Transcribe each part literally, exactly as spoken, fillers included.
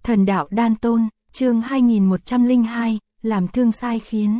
Thần đạo đan tôn, chương hai nghìn một trăm lẻ hai, làm thương sai khiến.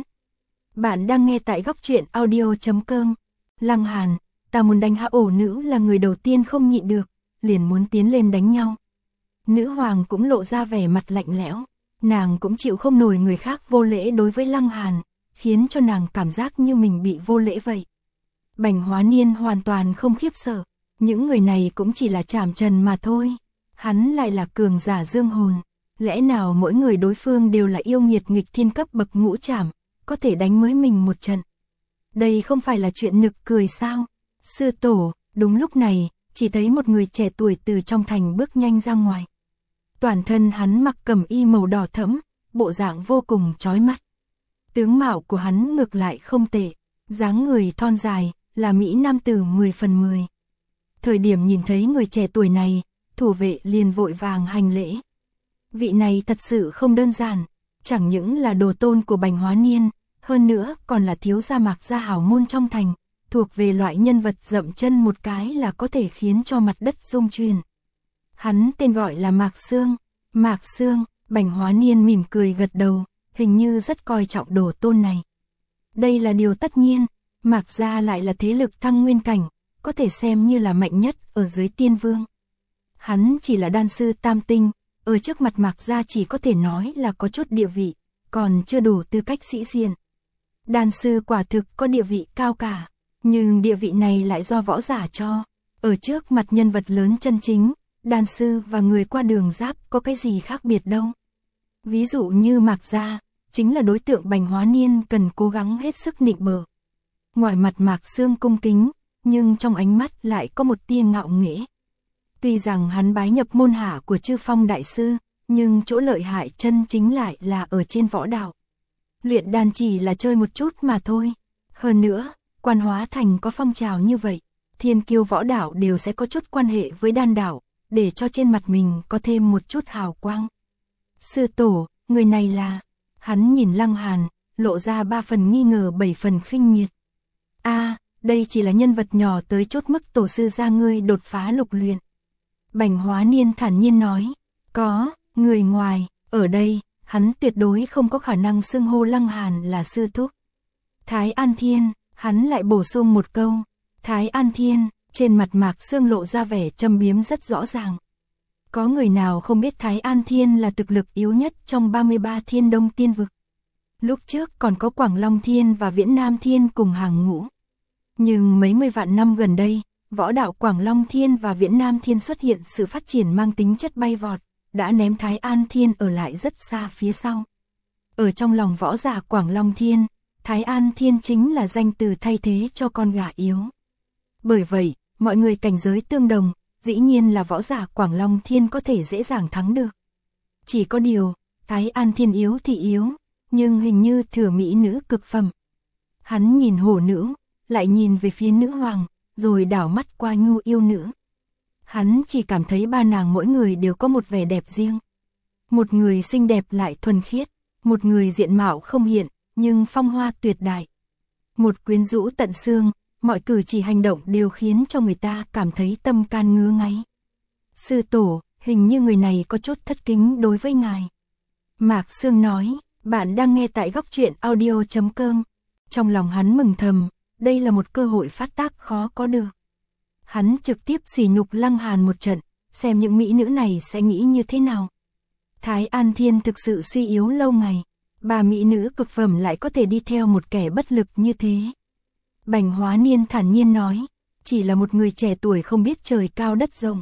Bạn đang nghe tại góc truyện audio chấm com. Lăng Hàn, ta muốn đánh hạ ổ nữ là người đầu tiên không nhịn được, liền muốn tiến lên đánh nhau. Nữ hoàng cũng lộ ra vẻ mặt lạnh lẽo, nàng cũng chịu không nổi người khác vô lễ đối với Lăng Hàn, khiến cho nàng cảm giác như mình bị vô lễ vậy. Bành Hóa Niên hoàn toàn không khiếp sợ, những người này cũng chỉ là trảm trần mà thôi. Hắn lại là cường giả dương hồn, lẽ nào mỗi người đối phương đều là yêu nghiệt nghịch thiên cấp bậc ngũ trảm, có thể đánh mới mình một trận. Đây không phải là chuyện nực cười sao? Sư tổ, đúng lúc này, chỉ thấy một người trẻ tuổi từ trong thành bước nhanh ra ngoài. Toàn thân hắn mặc cẩm y màu đỏ thẫm, bộ dạng vô cùng chói mắt. Tướng mạo của hắn ngược lại không tệ, dáng người thon dài, là mỹ nam tử mười phần mười. Thời điểm nhìn thấy người trẻ tuổi này, thủ vệ liền vội vàng hành lễ. Vị này thật sự không đơn giản, chẳng những là đồ tôn của Bành Hóa Niên, hơn nữa còn là thiếu gia Mạc gia hảo môn trong thành, thuộc về loại nhân vật dậm chân một cái là có thể khiến cho mặt đất rung chuyển. Hắn tên gọi là Mạc Sương. Mạc Sương, Bành Hóa Niên mỉm cười gật đầu, hình như rất coi trọng đồ tôn này. Đây là điều tất nhiên, Mạc gia lại là thế lực thăng nguyên cảnh, có thể xem như là mạnh nhất ở dưới tiên vương. Hắn chỉ là đan sư tam tinh, ở trước mặt Mạc gia chỉ có thể nói là có chút địa vị, còn chưa đủ tư cách sĩ diện. Đan sư quả thực có địa vị cao cả, nhưng địa vị này lại do võ giả cho. Ở trước mặt nhân vật lớn chân chính, đan sư và người qua đường giáp có cái gì khác biệt đâu. Ví dụ như Mạc gia, chính là đối tượng Bành Hóa Niên cần cố gắng hết sức nịnh bợ. Ngoài mặt Mạc Sương cung kính, nhưng trong ánh mắt lại có một tia ngạo nghễ. Tuy rằng hắn bái nhập môn hạ của Chư Phong đại sư, nhưng chỗ lợi hại chân chính lại là ở trên võ đạo. Luyện đan chỉ là chơi một chút mà thôi. Hơn nữa, Quan Hóa Thành có phong trào như vậy, thiên kiêu võ đạo đều sẽ có chút quan hệ với đan đạo, để cho trên mặt mình có thêm một chút hào quang. Sư tổ, người này là... Hắn nhìn Lăng Hàn, lộ ra ba phần nghi ngờ bảy phần khinh miệt. A, đây chỉ là nhân vật nhỏ tới chốt mức tổ sư gia ngươi đột phá lục luyện. Bành Hóa Niên thản nhiên nói, có, người ngoài, ở đây, hắn tuyệt đối không có khả năng xưng hô Lăng Hàn là sư thúc. Thái An Thiên, hắn lại bổ sung một câu, Thái An Thiên, trên mặt Mạc Sương lộ ra vẻ châm biếm rất rõ ràng. Có người nào không biết Thái An Thiên là thực lực yếu nhất trong ba mươi ba thiên đông tiên vực. Lúc trước còn có Quảng Long Thiên và Viễn Nam Thiên cùng hàng ngũ. Nhưng mấy mươi vạn năm gần đây, võ đạo Quảng Long Thiên và Viễn Nam Thiên xuất hiện sự phát triển mang tính chất bay vọt, đã ném Thái An Thiên ở lại rất xa phía sau. Ở trong lòng võ giả Quảng Long Thiên, Thái An Thiên chính là danh từ thay thế cho con gà yếu. Bởi vậy, mọi người cảnh giới tương đồng, dĩ nhiên là võ giả Quảng Long Thiên có thể dễ dàng thắng được. Chỉ có điều, Thái An Thiên yếu thì yếu, nhưng hình như thừa mỹ nữ cực phẩm. Hắn nhìn hổ nữ, lại nhìn về phía nữ hoàng, rồi đảo mắt qua nhu yêu nữ. Hắn chỉ cảm thấy ba nàng mỗi người đều có một vẻ đẹp riêng. Một người xinh đẹp lại thuần khiết, một người diện mạo không hiện, nhưng phong hoa tuyệt đại. Một quyến rũ tận xương, mọi cử chỉ hành động đều khiến cho người ta cảm thấy tâm can ngứa ngáy. Sư tổ, hình như người này có chút thất kính đối với ngài. Mạc Sương nói, bạn đang nghe tại góc truyện audio chấm com. Trong lòng hắn mừng thầm, đây là một cơ hội phát tác khó có được. Hắn trực tiếp sỉ nhục Lăng Hàn một trận, xem những mỹ nữ này sẽ nghĩ như thế nào. Thái An Thiên thực sự suy yếu lâu ngày, bà mỹ nữ cực phẩm lại có thể đi theo một kẻ bất lực như thế. Bành Hóa Niên thản nhiên nói, chỉ là một người trẻ tuổi không biết trời cao đất rộng.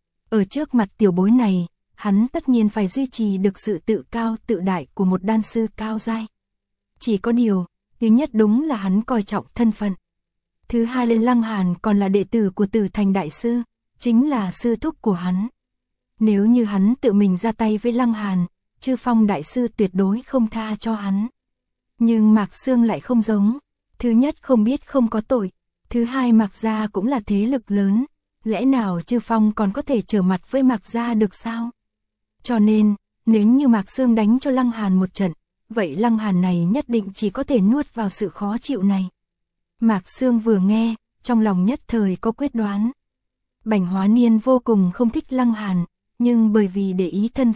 Ở trước mặt tiểu bối này, hắn tất nhiên phải duy trì được sự tự cao tự đại của một đan sư cao giai. Chỉ có điều, thứ nhất đúng là hắn coi trọng thân phận. Thứ hai lên Lăng Hàn còn là đệ tử của Tử Thành đại sư, chính là sư thúc của hắn. Nếu như hắn tự mình ra tay với Lăng Hàn, Chư Phong đại sư tuyệt đối không tha cho hắn. Nhưng Mạc Sương lại không giống. Thứ nhất không biết không có tội, thứ hai Mạc gia cũng là thế lực lớn, lẽ nào Chư Phong còn có thể trở mặt với Mạc gia được sao? Cho nên, nếu như Mạc Sương đánh cho Lăng Hàn một trận, vậy Lăng Hàn này nhất định chỉ có thể nuốt vào sự khó chịu này. Mạc Sương vừa nghe, trong lòng nhất thời có quyết đoán. Bành Hóa Niên vô cùng không thích Lăng Hàn, nhưng bởi vì để ý thân phận,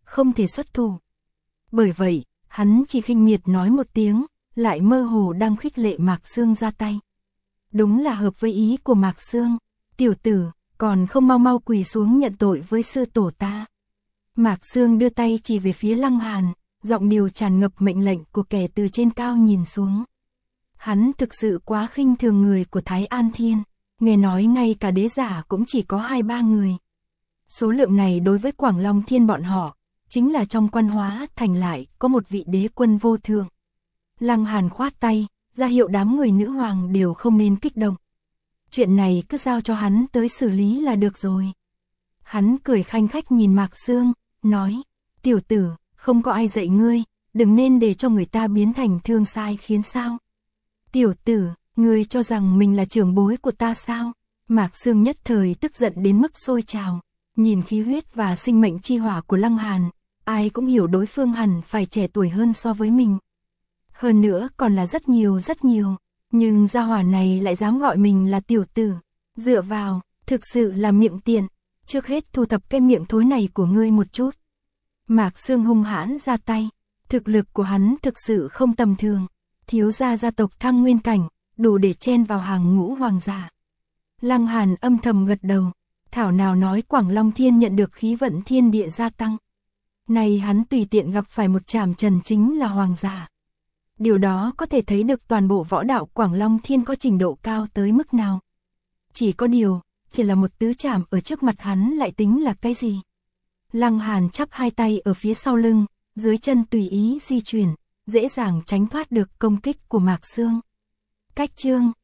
không thể xuất thủ. Bởi vậy, hắn chỉ khinh miệt nói một tiếng, lại mơ hồ đang khích lệ Mạc Xương ra tay. Đúng là hợp với ý của Mạc Xương, tiểu tử, còn không mau mau quỳ xuống nhận tội với sư tổ ta. Mạc Xương đưa tay chỉ về phía Lăng Hàn, giọng điệu tràn ngập mệnh lệnh của kẻ từ trên cao nhìn xuống. Hắn thực sự quá khinh thường người của Thái An Thiên, nghe nói ngay cả đế giả cũng chỉ có hai ba người. Số lượng này đối với Quảng Long Thiên bọn họ, chính là trong Quan Hóa Thành lại có một vị đế quân vô thượng. Lăng Hàn khoát tay, ra hiệu đám người nữ hoàng đều không nên kích động. Chuyện này cứ giao cho hắn tới xử lý là được rồi. Hắn cười khanh khách nhìn Mạc Xương, nói, tiểu tử, không có ai dạy ngươi, đừng nên để cho người ta biến thành Thương Sai Khiến sao. Tiểu tử, ngươi cho rằng mình là trưởng bối của ta sao? Mạc Xương nhất thời tức giận đến mức sôi trào, nhìn khí huyết và sinh mệnh chi hỏa của Lăng Hàn, ai cũng hiểu đối phương hẳn phải trẻ tuổi hơn so với mình. Hơn nữa còn là rất nhiều rất nhiều, nhưng gia hỏa này lại dám gọi mình là tiểu tử, dựa vào, thực sự là miệng tiện, trước hết thu thập cái miệng thối này của ngươi một chút. Mạc Xương hung hãn ra tay, thực lực của hắn thực sự không tầm thường, thiếu gia gia tộc Thăng Nguyên cảnh, đủ để chen vào hàng ngũ hoàng giả. Lăng Hàn âm thầm gật đầu, thảo nào nói Quảng Long Thiên nhận được khí vận thiên địa gia tăng. Này hắn tùy tiện gặp phải một trảm trần chính là hoàng giả. Điều đó có thể thấy được toàn bộ võ đạo Quảng Long Thiên có trình độ cao tới mức nào. Chỉ có điều, chỉ là một tứ trảm ở trước mặt hắn lại tính là cái gì? Lăng Hàn chắp hai tay ở phía sau lưng, dưới chân tùy ý di chuyển, dễ dàng tránh thoát được công kích của Mạc Xương. Cách chương